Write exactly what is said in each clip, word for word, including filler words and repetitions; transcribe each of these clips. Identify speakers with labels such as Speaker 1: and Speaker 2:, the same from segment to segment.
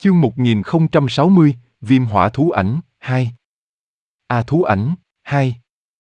Speaker 1: Chương một nghìn không trăm sáu mươi, Viêm hỏa thú ảnh, hai. A thú ảnh, hai.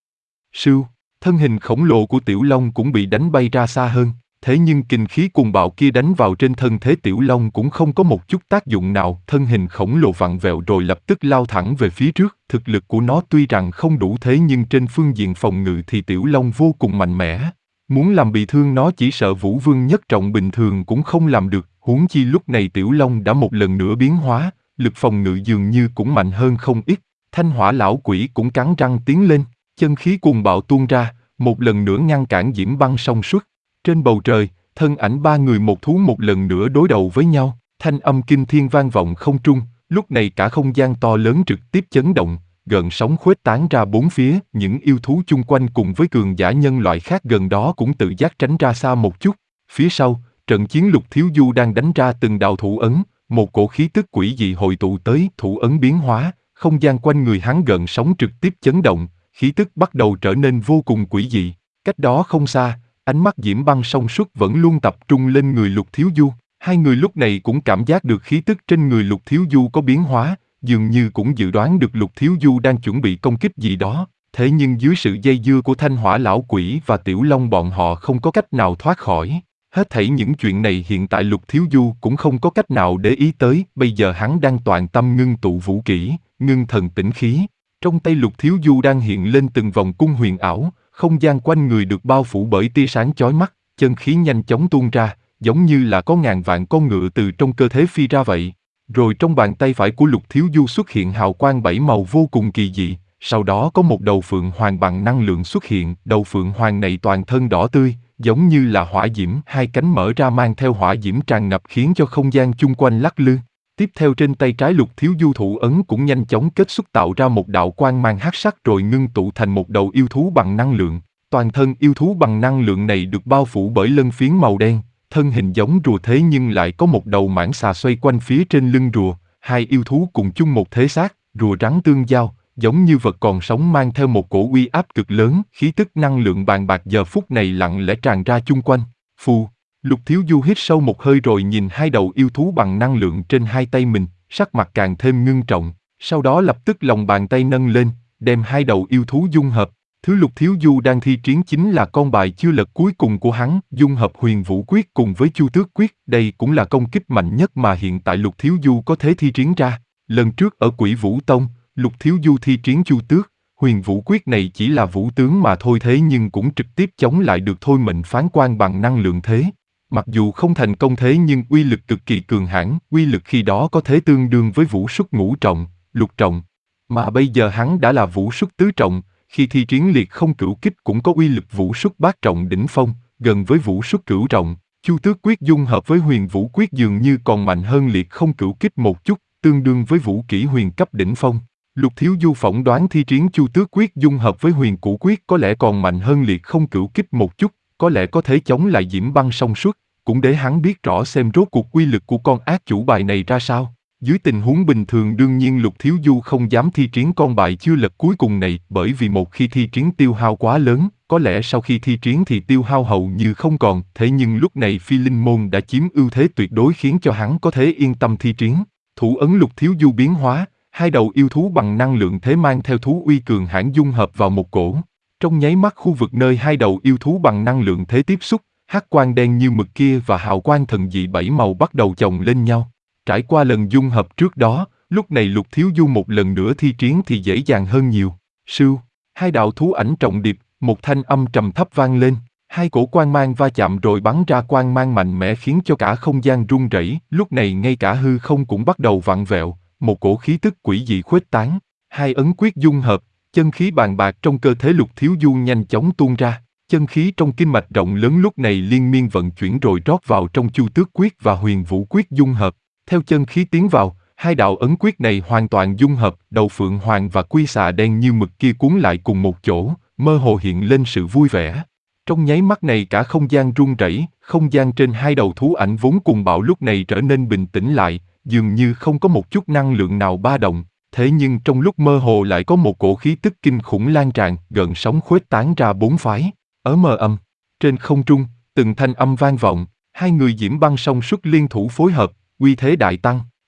Speaker 1: Sưu, thân hình khổng lồ của Tiểu Long cũng bị đánh bay ra xa hơn, thế nhưng kình khí cuồng bạo kia đánh vào trên thân thể Tiểu Long cũng không có một chút tác dụng nào, thân hình khổng lồ vặn vẹo rồi lập tức lao thẳng về phía trước, thực lực của nó tuy rằng không đủ thế nhưng trên phương diện phòng ngự thì Tiểu Long vô cùng mạnh mẽ. Muốn làm bị thương nó chỉ sợ Vũ Vương nhất trọng bình thường cũng không làm được, huống chi lúc này Tiểu Long đã một lần nữa biến hóa, lực phòng ngự dường như cũng mạnh hơn không ít. Thanh hỏa lão quỷ cũng cắn răng tiến lên, chân khí cuồng bạo tuôn ra, một lần nữa ngăn cản diễm băng song suốt. Trên bầu trời, thân ảnh ba người một thú một lần nữa đối đầu với nhau, thanh âm kinh thiên vang vọng không trung, lúc này cả không gian to lớn trực tiếp chấn động, gợn sóng khuếch tán ra bốn phía, những yêu thú chung quanh cùng với cường giả nhân loại khác gần đó cũng tự giác tránh ra xa một chút. Phía sau, trận chiến Lục Thiếu Du đang đánh ra từng đạo thủ ấn, một cổ khí tức quỷ dị hội tụ tới, thủ ấn biến hóa, không gian quanh người hắn gợn sóng trực tiếp chấn động, khí tức bắt đầu trở nên vô cùng quỷ dị. Cách đó không xa, ánh mắt diễm băng song suốt vẫn luôn tập trung lên người Lục Thiếu Du, hai người lúc này cũng cảm giác được khí tức trên người Lục Thiếu Du có biến hóa, dường như cũng dự đoán được Lục Thiếu Du đang chuẩn bị công kích gì đó, thế nhưng dưới sự dây dưa của Thanh Hỏa lão quỷ và Tiểu Long bọn họ không có cách nào thoát khỏi. Hết thảy những chuyện này hiện tại Lục Thiếu Du cũng không có cách nào để ý tới, bây giờ hắn đang toàn tâm ngưng tụ vũ kỹ, ngưng thần tĩnh khí. Trong tay Lục Thiếu Du đang hiện lên từng vòng cung huyền ảo, không gian quanh người được bao phủ bởi tia sáng chói mắt, chân khí nhanh chóng tuôn ra, giống như là có ngàn vạn con ngựa từ trong cơ thể phi ra vậy. Rồi trong bàn tay phải của Lục Thiếu Du xuất hiện hào quang bảy màu vô cùng kỳ dị, sau đó có một đầu phượng hoàng bằng năng lượng xuất hiện, đầu phượng hoàng này toàn thân đỏ tươi, giống như là hỏa diễm, hai cánh mở ra mang theo hỏa diễm tràn ngập khiến cho không gian chung quanh lắc lư. Tiếp theo trên tay trái Lục Thiếu Du thủ ấn cũng nhanh chóng kết xuất tạo ra một đạo quang mang hắc sắc rồi ngưng tụ thành một đầu yêu thú bằng năng lượng. Toàn thân yêu thú bằng năng lượng này được bao phủ bởi lân phiến màu đen, thân hình giống rùa thế nhưng lại có một đầu mãng xà xoay quanh phía trên lưng rùa. Hai yêu thú cùng chung một thế xác, rùa rắn tương giao, giống như vật còn sống mang theo một cổ uy áp cực lớn, khí tức năng lượng bàn bạc giờ phút này lặng lẽ tràn ra chung quanh. Phù, Lục Thiếu Du hít sâu một hơi rồi nhìn hai đầu yêu thú bằng năng lượng trên hai tay mình, sắc mặt càng thêm ngưng trọng, sau đó lập tức lòng bàn tay nâng lên, đem hai đầu yêu thú dung hợp. Thứ Lục Thiếu Du đang thi triển chính là con bài chưa lật cuối cùng của hắn, dung hợp Huyền Vũ Quyết cùng với Chu Tước Quyết, đây cũng là công kích mạnh nhất mà hiện tại Lục Thiếu Du có thể thi triển ra. Lần trước ở Quỷ Vũ Tông, Lục Thiếu Du thi triển Chu Tước, Huyền Vũ Quyết này chỉ là vũ tướng mà thôi thế nhưng cũng trực tiếp chống lại được thôi mệnh phán quan bằng năng lượng thế. Mặc dù không thành công thế nhưng uy lực cực kỳ cường hãn, uy lực khi đó có thể tương đương với vũ xuất ngũ trọng, lục trọng. Mà bây giờ hắn đã là vũ xuất tứ trọng, khi thi triển liệt không cửu kích cũng có uy lực vũ xuất bát trọng đỉnh phong, gần với vũ xuất cửu trọng. Chu Tước Quyết dung hợp với Huyền Vũ Quyết dường như còn mạnh hơn liệt không cửu kích một chút, tương đương với vũ kỹ huyền cấp đỉnh phong. Lục Thiếu Du phỏng đoán thi triển Chu Tước Quyết dung hợp với Huyền Cửu Quyết có lẽ còn mạnh hơn liệt không cửu kích một chút, có lẽ có thể chống lại diễm băng song suốt, cũng để hắn biết rõ xem rốt cuộc uy lực của con ác chủ bài này ra sao. Dưới tình huống bình thường đương nhiên Lục Thiếu Du không dám thi triển con bài chưa lật cuối cùng này, bởi vì một khi thi triển tiêu hao quá lớn, có lẽ sau khi thi triển thì tiêu hao hầu như không còn, thế nhưng lúc này Phi Linh Môn đã chiếm ưu thế tuyệt đối khiến cho hắn có thể yên tâm thi triển. Thủ ấn Lục Thiếu Du biến hóa, hai đầu yêu thú bằng năng lượng thế mang theo thú uy cường hãn dung hợp vào một cổ. Trong nháy mắt khu vực nơi hai đầu yêu thú bằng năng lượng thế tiếp xúc, hắc quang đen như mực kia và hào quang thần dị bảy màu bắt đầu chồng lên nhau. Trải qua lần dung hợp trước đó, lúc này Lục Thiếu Du một lần nữa thi triển thì dễ dàng hơn nhiều. Sưu, hai đạo thú ảnh trọng điệp, một thanh âm trầm thấp vang lên, hai cổ quang mang va chạm rồi bắn ra quang mang mạnh mẽ khiến cho cả không gian rung rẩy. Lúc này ngay cả hư không cũng bắt đầu vặn vẹo, một cổ khí tức quỷ dị khuếch tán. Hai ấn quyết dung hợp, chân khí bàn bạc trong cơ thể Lục Thiếu Du nhanh chóng tuôn ra. Chân khí trong kinh mạch rộng lớn lúc này liên miên vận chuyển rồi rót vào trong Chu Tước Quyết và Huyền Vũ Quyết dung hợp. Theo chân khí tiến vào, hai đạo ấn quyết này hoàn toàn dung hợp, đầu phượng hoàng và quy xà đen như mực kia cuốn lại cùng một chỗ, mơ hồ hiện lên sự vui vẻ. Trong nháy mắt này cả không gian rung rẩy, không gian trên hai đầu thú ảnh vốn cuồng bạo lúc này trở nên bình tĩnh lại, dường như không có một chút năng lượng nào ba động. Thế nhưng trong lúc mơ hồ lại có một cổ khí tức kinh khủng lan tràn, gợn sóng khuếch tán ra bốn phái. Ở mờ âm, trên không trung, từng thanh âm vang vọng, hai người diễm băng song xuất liên thủ phối hợp, uy thế đại tăng.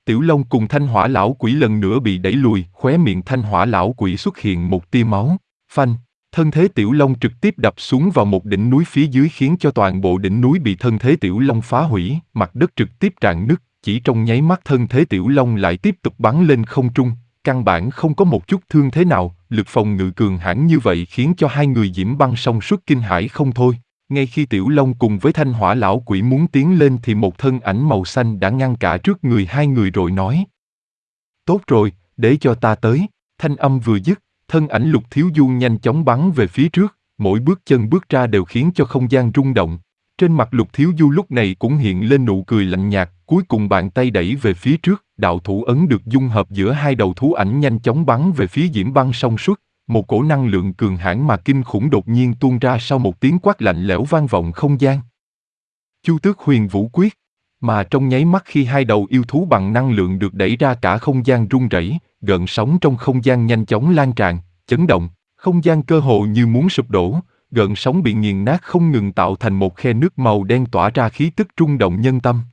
Speaker 1: Tiểu Long cùng Thanh Hỏa Lão Quỷ lần nữa bị đẩy lùi, khóe miệng Thanh Hỏa Lão Quỷ xuất hiện một tia máu. Phanh, thân thế Tiểu Long trực tiếp đập xuống vào một đỉnh núi phía dưới khiến cho toàn bộ đỉnh núi bị thân thế Tiểu Long phá hủy, mặt đất trực tiếp rạn nứt, chỉ trong nháy mắt thân thế Tiểu Long lại tiếp tục bắn lên không trung, căn bản không có một chút thương thế nào, lực phòng ngự cường hãn như vậy khiến cho hai người Diễm Băng Song Suất kinh hãi không thôi. Ngay khi Tiểu Long cùng với Thanh Hỏa Lão Quỷ muốn tiến lên thì một thân ảnh màu xanh đã ngăn cả trước người hai người rồi nói. Tốt rồi, để cho ta tới. Thanh âm vừa dứt, thân ảnh Lục Thiếu Du nhanh chóng bắn về phía trước, mỗi bước chân bước ra đều khiến cho không gian rung động. Trên mặt Lục Thiếu Du lúc này cũng hiện lên nụ cười lạnh nhạt, cuối cùng bàn tay đẩy về phía trước, đạo thủ ấn được dung hợp giữa hai đầu thú ảnh nhanh chóng bắn về phía Diễm Băng Song Suất. Một cổ năng lượng cường hãn mà kinh khủng đột nhiên tuôn ra sau một tiếng quát lạnh lẽo vang vọng không gian. Chu Tước Huyền Vũ Quyết. Mà trong nháy mắt khi hai đầu yêu thú bằng năng lượng được đẩy ra, cả không gian rung rẩy, gợn sóng trong không gian nhanh chóng lan tràn, chấn động, không gian cơ hồ như muốn sụp đổ, gợn sóng bị nghiền nát không ngừng tạo thành một khe nước màu đen tỏa ra khí tức rung động nhân tâm.